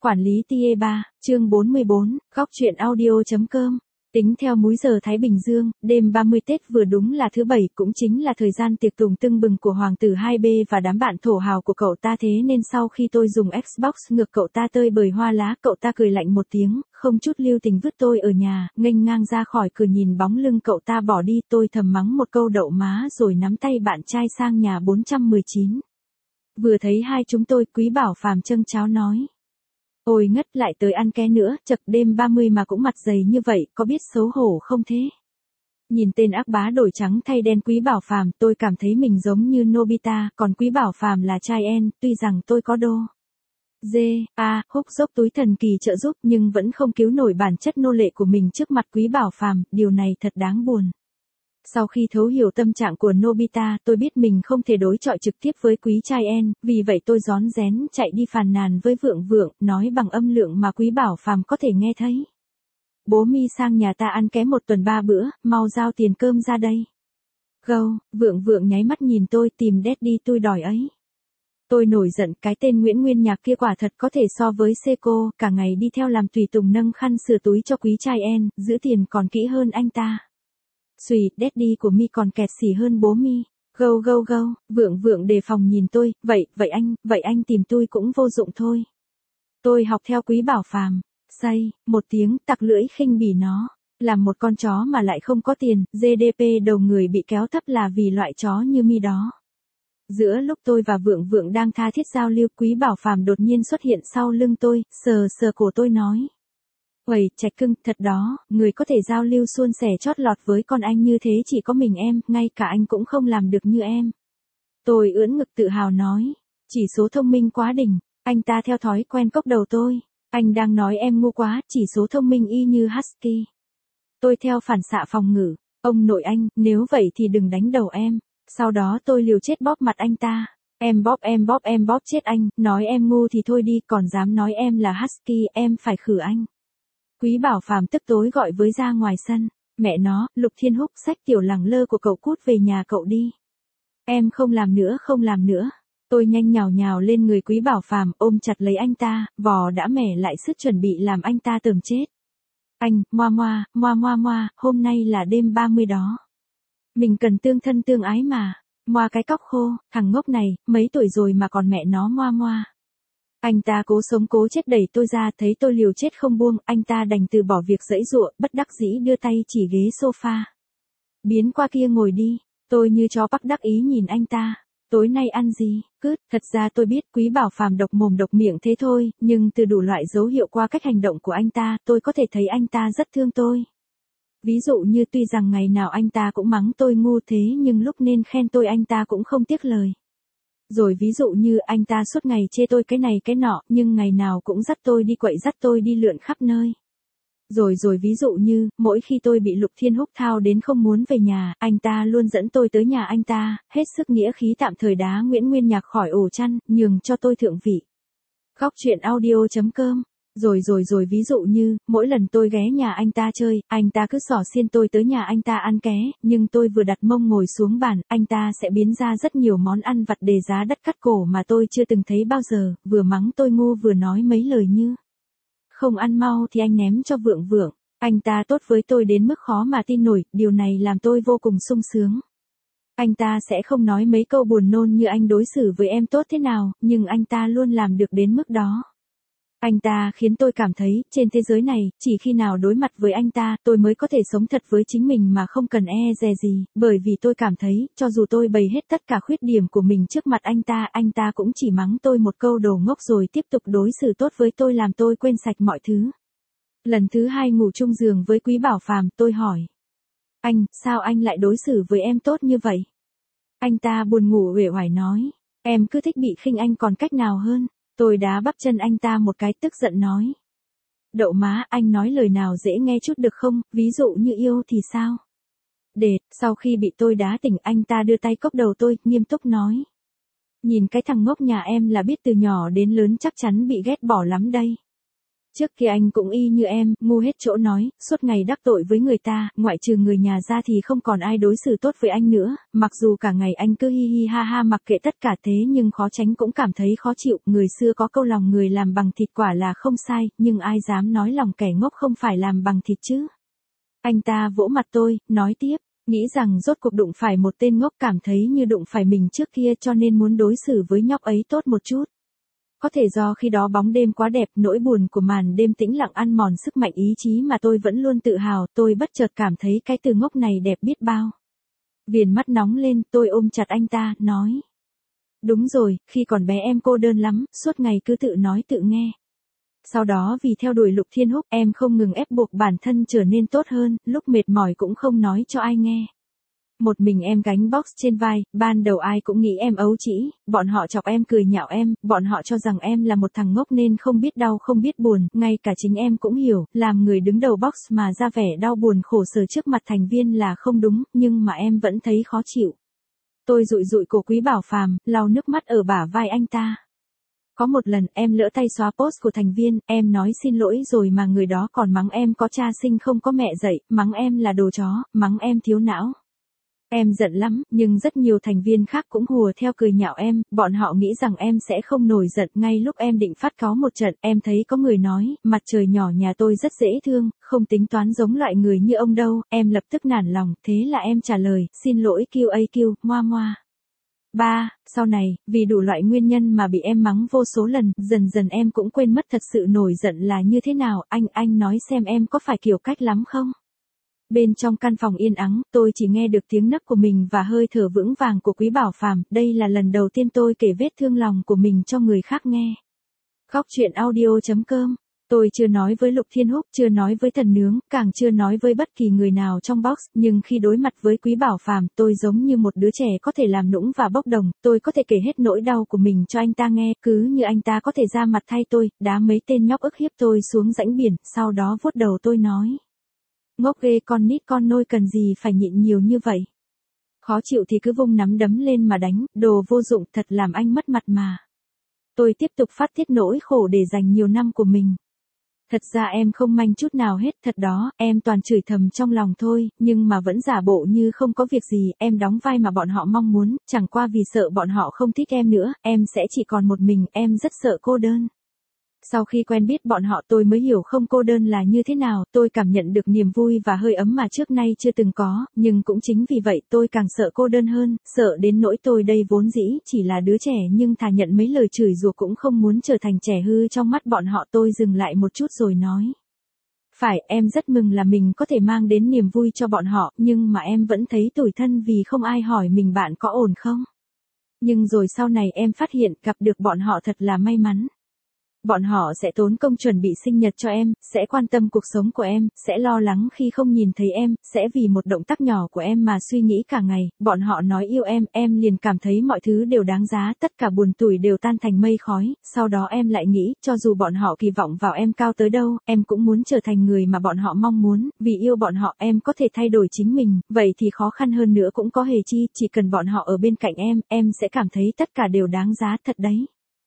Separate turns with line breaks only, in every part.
Quản lý TA 3, chương 44, góc truyện audio.com. Tính theo múi giờ Thái Bình Dương, đêm 30 Tết vừa đúng là thứ Bảy, cũng chính là thời gian tiệc tùng tưng bừng của Hoàng tử 2B và đám bạn thổ hào của cậu ta, thế nên sau khi tôi dùng Xbox ngược cậu ta tơi bời hoa lá, cậu ta cười lạnh một tiếng, không chút lưu tình vứt tôi ở nhà, nghênh ngang ra khỏi cửa. Nhìn bóng lưng cậu ta bỏ đi, tôi thầm mắng một câu đậu má rồi nắm tay bạn trai sang nhà 419. Vừa thấy hai chúng tôi, Quý Bảo Phàm châng cháo nói: "Ôi ngất, lại tới ăn ké nữa, chậc đêm 30 mà cũng mặt dày như vậy, có biết xấu hổ không thế?" Nhìn tên ác bá đổi trắng thay đen Quý Bảo Phàm, tôi cảm thấy mình giống như Nobita, còn Quý Bảo Phàm là trai En, tuy rằng tôi có đô húc dốc túi thần kỳ trợ giúp nhưng vẫn không cứu nổi bản chất nô lệ của mình trước mặt Quý Bảo Phàm, điều này thật đáng buồn. Sau khi thấu hiểu tâm trạng của Nobita, tôi biết mình không thể đối chọi trực tiếp với quý trai En, vì vậy tôi rón rén chạy đi phàn nàn với Vượng Vượng, nói bằng âm lượng mà Quý Bảo Phàm có thể nghe thấy: "Bố mi sang nhà ta ăn ké 1 tuần 3 bữa, mau giao tiền cơm ra đây." Gâu, Vượng Vượng nháy mắt nhìn tôi, tìm daddy tôi đòi ấy. Tôi nổi giận, cái tên Nguyễn Nguyên Nhạc kia quả thật có thể so với Seiko, cả ngày đi theo làm tùy tùng nâng khăn sửa túi cho quý trai En, giữ tiền còn kỹ hơn anh ta. Xùy, daddy của mi còn kẹt xỉ hơn bố mi. Gâu, Vượng Vượng đề phòng nhìn tôi, vậy anh tìm tôi cũng vô dụng thôi. Tôi học theo Quý Bảo Phàm, say, một tiếng, tặc lưỡi khinh bỉ nó. Làm một con chó mà lại không có tiền, GDP đầu người bị kéo thấp là vì loại chó như mi đó. Giữa lúc tôi và Vượng Vượng đang tha thiết giao lưu, Quý Bảo Phàm đột nhiên xuất hiện sau lưng tôi, sờ cổ tôi nói: "Uầy, Trạch cưng, thật đó, người có thể giao lưu suôn sẻ chót lọt với con anh như thế chỉ có mình em, ngay cả anh cũng không làm được như em." Tôi ưỡn ngực tự hào nói: "Chỉ số thông minh quá đỉnh." Anh ta theo thói quen cốc đầu tôi: "Anh đang nói em ngu quá, chỉ số thông minh y như Husky." Tôi theo phản xạ phòng ngự: "Ông nội anh, nếu vậy thì đừng đánh đầu em." Sau đó tôi liều chết bóp mặt anh ta: em bóp chết anh, nói em ngu thì thôi đi, còn dám nói em là Husky, em phải khử anh." Quý Bảo Phàm tức tối gọi với ra ngoài sân: "Mẹ nó, Lục Thiên Húc, xách tiểu lẳng lơ của cậu cút về nhà cậu đi. Em không làm nữa." Tôi nhanh nhào lên người Quý Bảo Phàm, ôm chặt lấy anh ta, vò đã mẻ lại sức chuẩn bị làm anh ta tởm chết. "Anh, moa, hôm nay là đêm 30 đó. Mình cần tương thân tương ái mà. Moa cái cóc khô, thằng ngốc này, mấy tuổi rồi mà còn mẹ nó moa." Anh ta cố sống cố chết đẩy tôi ra, thấy tôi liều chết không buông, anh ta đành từ bỏ việc giãy giụa, bất đắc dĩ đưa tay chỉ ghế sofa: "Biến qua kia ngồi đi." Tôi như chó bắt đắc ý nhìn anh ta: "Tối nay ăn gì?" Thật ra tôi biết Quý Bảo Phàm độc mồm độc miệng thế thôi, nhưng từ đủ loại dấu hiệu qua cách hành động của anh ta, tôi có thể thấy anh ta rất thương tôi. Ví dụ như tuy rằng ngày nào anh ta cũng mắng tôi ngu thế nhưng lúc nên khen tôi anh ta cũng không tiếc lời. Rồi ví dụ như anh ta suốt ngày chê tôi cái này cái nọ, nhưng ngày nào cũng dắt tôi đi quậy, dắt tôi đi lượn khắp nơi. Rồi ví dụ như, mỗi khi tôi bị Lục Thiên Húc thao đến không muốn về nhà, anh ta luôn dẫn tôi tới nhà anh ta, hết sức nghĩa khí tạm thời đá Nguyễn Nguyên Nhạc khỏi ổ chăn, nhường cho tôi thượng vị. Góc truyện audio.com. Rồi ví dụ như, mỗi lần tôi ghé nhà anh ta chơi, anh ta cứ xỏ xiên tôi tới nhà anh ta ăn ké, nhưng tôi vừa đặt mông ngồi xuống bàn, anh ta sẽ biến ra rất nhiều món ăn vặt đề giá đắt cắt cổ mà tôi chưa từng thấy bao giờ, vừa mắng tôi ngu vừa nói mấy lời như: "Không ăn mau thì anh ném cho Vượng Vượng." Anh ta tốt với tôi đến mức khó mà tin nổi, điều này làm tôi vô cùng sung sướng. Anh ta sẽ không nói mấy câu buồn nôn như "anh đối xử với em tốt thế nào", nhưng anh ta luôn làm được đến mức đó. Anh ta khiến tôi cảm thấy, trên thế giới này, chỉ khi nào đối mặt với anh ta, tôi mới có thể sống thật với chính mình mà không cần e dè gì, bởi vì tôi cảm thấy, cho dù tôi bày hết tất cả khuyết điểm của mình trước mặt anh ta cũng chỉ mắng tôi một câu đồ ngốc rồi tiếp tục đối xử tốt với tôi, làm tôi quên sạch mọi thứ. Lần thứ 2 ngủ chung giường với Quý Bảo Phàm, tôi hỏi: "Anh, sao anh lại đối xử với em tốt như vậy?" Anh ta buồn ngủ uể oải nói: "Em cứ thích bị khinh, anh còn cách nào hơn." Tôi đá bắp chân anh ta một cái, tức giận nói: "Đậu má, anh nói lời nào dễ nghe chút được không, ví dụ như yêu thì sao?" Sau khi bị tôi đá tỉnh, anh ta đưa tay cốc đầu tôi, nghiêm túc nói: "Nhìn cái thằng ngốc nhà em là biết từ nhỏ đến lớn chắc chắn bị ghét bỏ lắm đây. Trước kia anh cũng y như em, ngu hết chỗ nói, suốt ngày đắc tội với người ta, ngoại trừ người nhà ra thì không còn ai đối xử tốt với anh nữa, mặc dù cả ngày anh cứ hi hi ha ha mặc kệ tất cả thế nhưng khó tránh cũng cảm thấy khó chịu, người xưa có câu lòng người làm bằng thịt quả là không sai, nhưng ai dám nói lòng kẻ ngốc không phải làm bằng thịt chứ. Anh ta vỗ mặt tôi, nói tiếp, nghĩ rằng rốt cuộc đụng phải một tên ngốc, cảm thấy như đụng phải mình trước kia cho nên muốn đối xử với nhóc ấy tốt một chút. Có thể do khi đó bóng đêm quá đẹp, nỗi buồn của màn đêm tĩnh lặng ăn mòn sức mạnh ý chí mà tôi vẫn luôn tự hào, tôi bất chợt cảm thấy cái từ ngốc này đẹp biết bao. Viền mắt nóng lên, tôi ôm chặt anh ta, nói. Đúng rồi, khi còn bé em cô đơn lắm, suốt ngày cứ tự nói tự nghe. Sau đó vì theo đuổi Lục Thiên Húc, em không ngừng ép buộc bản thân trở nên tốt hơn, lúc mệt mỏi cũng không nói cho ai nghe. Một mình em gánh box trên vai, ban đầu ai cũng nghĩ em ấu trĩ, bọn họ chọc em cười nhạo em, bọn họ cho rằng em là một thằng ngốc nên không biết đau không biết buồn, ngay cả chính em cũng hiểu, làm người đứng đầu box mà ra vẻ đau buồn khổ sở trước mặt thành viên là không đúng, nhưng mà em vẫn thấy khó chịu. Tôi dụi dụi cổ Quý Bảo Phàm, lau nước mắt ở bả vai anh ta. Có một lần em lỡ tay xóa post của thành viên, em nói xin lỗi rồi mà người đó còn mắng em có cha sinh không có mẹ dạy, mắng em là đồ chó, mắng em thiếu não. Em giận lắm, nhưng rất nhiều thành viên khác cũng hùa theo cười nhạo em, bọn họ nghĩ rằng em sẽ không nổi giận. Ngay lúc em định phát cáu một trận, em thấy có người nói, mặt trời nhỏ nhà tôi rất dễ thương, không tính toán giống loại người như ông đâu, em lập tức nản lòng, thế là em trả lời, xin lỗi QAQ, moa moa. Sau này, vì đủ loại nguyên nhân mà bị em mắng vô số lần, dần dần em cũng quên mất thật sự nổi giận là như thế nào, anh nói xem em có phải kiểu cách lắm không? Bên trong căn phòng yên ắng, tôi chỉ nghe được tiếng nấc của mình và hơi thở vững vàng của Quý Bảo Phàm, đây là lần đầu tiên tôi kể vết thương lòng của mình cho người khác nghe. Góc truyện audio.com. Tôi chưa nói với Lục Thiên Húc, chưa nói với Thần Nướng, càng chưa nói với bất kỳ người nào trong box, nhưng khi đối mặt với Quý Bảo Phàm, tôi giống như một đứa trẻ có thể làm nũng và bốc đồng, tôi có thể kể hết nỗi đau của mình cho anh ta nghe, cứ như anh ta có thể ra mặt thay tôi, đá mấy tên nhóc ức hiếp tôi xuống rãnh biển, sau đó vuốt đầu tôi nói. Ngốc ghê, con nít con nôi cần gì phải nhịn nhiều như vậy. Khó chịu thì cứ vung nắm đấm lên mà đánh, đồ vô dụng, thật làm anh mất mặt mà. Tôi tiếp tục phát tiết nỗi khổ để dành nhiều năm của mình. Thật ra em không manh chút nào hết, thật đó, em toàn chửi thầm trong lòng thôi, nhưng mà vẫn giả bộ như không có việc gì, em đóng vai mà bọn họ mong muốn, chẳng qua vì sợ bọn họ không thích em nữa, em sẽ chỉ còn một mình, em rất sợ cô đơn. Sau khi quen biết bọn họ tôi mới hiểu không cô đơn là như thế nào, tôi cảm nhận được niềm vui và hơi ấm mà trước nay chưa từng có, nhưng cũng chính vì vậy tôi càng sợ cô đơn hơn, sợ đến nỗi tôi đây vốn dĩ chỉ là đứa trẻ nhưng thà nhận mấy lời chửi rủa cũng không muốn trở thành trẻ hư trong mắt bọn họ. Tôi dừng lại một chút rồi nói. Phải, em rất mừng là mình có thể mang đến niềm vui cho bọn họ, nhưng mà em vẫn thấy tủi thân vì không ai hỏi mình bạn có ổn không. Nhưng rồi sau này em phát hiện gặp được bọn họ thật là may mắn. Bọn họ sẽ tốn công chuẩn bị sinh nhật cho em, sẽ quan tâm cuộc sống của em, sẽ lo lắng khi không nhìn thấy em, sẽ vì một động tác nhỏ của em mà suy nghĩ cả ngày, bọn họ nói yêu em liền cảm thấy mọi thứ đều đáng giá, tất cả buồn tủi đều tan thành mây khói, sau đó em lại nghĩ, cho dù bọn họ kỳ vọng vào em cao tới đâu, em cũng muốn trở thành người mà bọn họ mong muốn, vì yêu bọn họ em có thể thay đổi chính mình, vậy thì khó khăn hơn nữa cũng có hề chi, chỉ cần bọn họ ở bên cạnh em sẽ cảm thấy tất cả đều đáng giá thật đấy.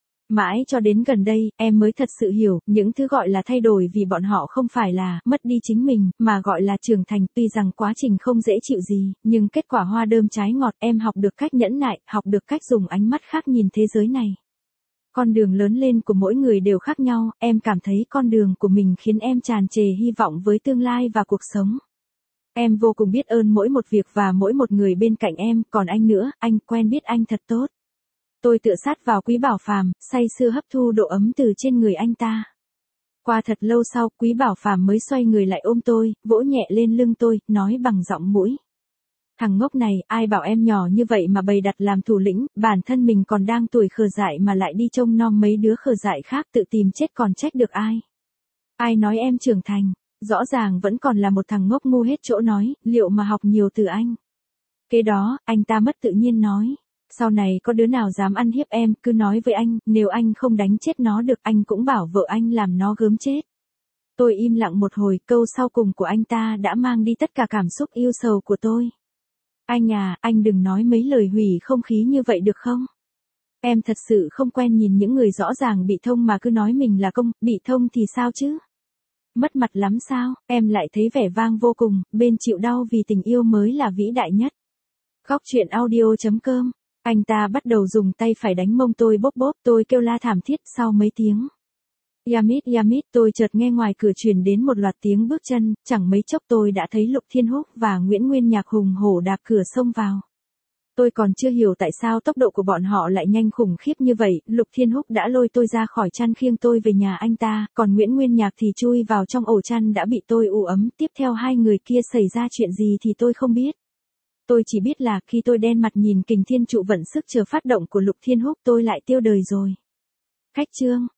Mãi cho đến gần đây, em mới thật sự hiểu, những thứ gọi là thay đổi vì bọn họ không phải là mất đi chính mình, mà gọi là trưởng thành. Tuy rằng quá trình không dễ chịu gì, nhưng kết quả hoa đơm trái ngọt, em học được cách nhẫn nại, học được cách dùng ánh mắt khác nhìn thế giới này. Con đường lớn lên của mỗi người đều khác nhau, em cảm thấy con đường của mình khiến em tràn trề hy vọng với tương lai và cuộc sống. Em vô cùng biết ơn mỗi một việc và mỗi một người bên cạnh em, còn anh nữa, anh quen biết anh thật tốt. Tôi tựa sát vào Quý Bảo Phàm, say sưa hấp thu độ ấm từ trên người anh ta. Qua thật lâu sau, Quý Bảo Phàm mới xoay người lại ôm tôi, vỗ nhẹ lên lưng tôi, nói bằng giọng mũi. Thằng ngốc này, ai bảo em nhỏ như vậy mà bày đặt làm thủ lĩnh, bản thân mình còn đang tuổi khờ dại mà lại đi trông nom mấy đứa khờ dại khác tự tìm chết còn trách được ai. Ai nói em trưởng thành, rõ ràng vẫn còn là một thằng ngốc ngu hết chỗ nói, liệu mà học nhiều từ anh. Kế đó, anh ta mất tự nhiên nói. Sau này có đứa nào dám ăn hiếp em, cứ nói với anh, nếu anh không đánh chết nó được anh cũng bảo vợ anh làm nó gớm chết. Tôi im lặng một hồi, câu sau cùng của anh ta đã mang đi tất cả cảm xúc yêu sầu của tôi. Anh à, anh đừng nói mấy lời hủy không khí như vậy được không? Em thật sự không quen nhìn những người rõ ràng bị thông mà cứ nói mình là công, bị thông thì sao chứ? Mất mặt lắm sao, em lại thấy vẻ vang vô cùng, bên chịu đau vì tình yêu mới là vĩ đại nhất. Góc chuyện audio.com. Anh ta bắt đầu dùng tay phải đánh mông tôi bóp bóp, tôi kêu la thảm thiết sau mấy tiếng. Yamit, tôi chợt nghe ngoài cửa truyền đến một loạt tiếng bước chân, chẳng mấy chốc tôi đã thấy Lục Thiên Húc và Nguyễn Nguyên Nhạc hùng hổ đạp cửa xông vào. Tôi còn chưa hiểu tại sao tốc độ của bọn họ lại nhanh khủng khiếp như vậy, Lục Thiên Húc đã lôi tôi ra khỏi chăn khiêng tôi về nhà anh ta, còn Nguyễn Nguyên Nhạc thì chui vào trong ổ chăn đã bị tôi ù ấm, tiếp theo hai người kia xảy ra chuyện gì thì tôi không biết. Tôi chỉ biết là khi tôi đen mặt nhìn kình thiên trụ vận sức chờ phát động của Lục Thiên Húc tôi lại tiêu đời rồi. Khách trương,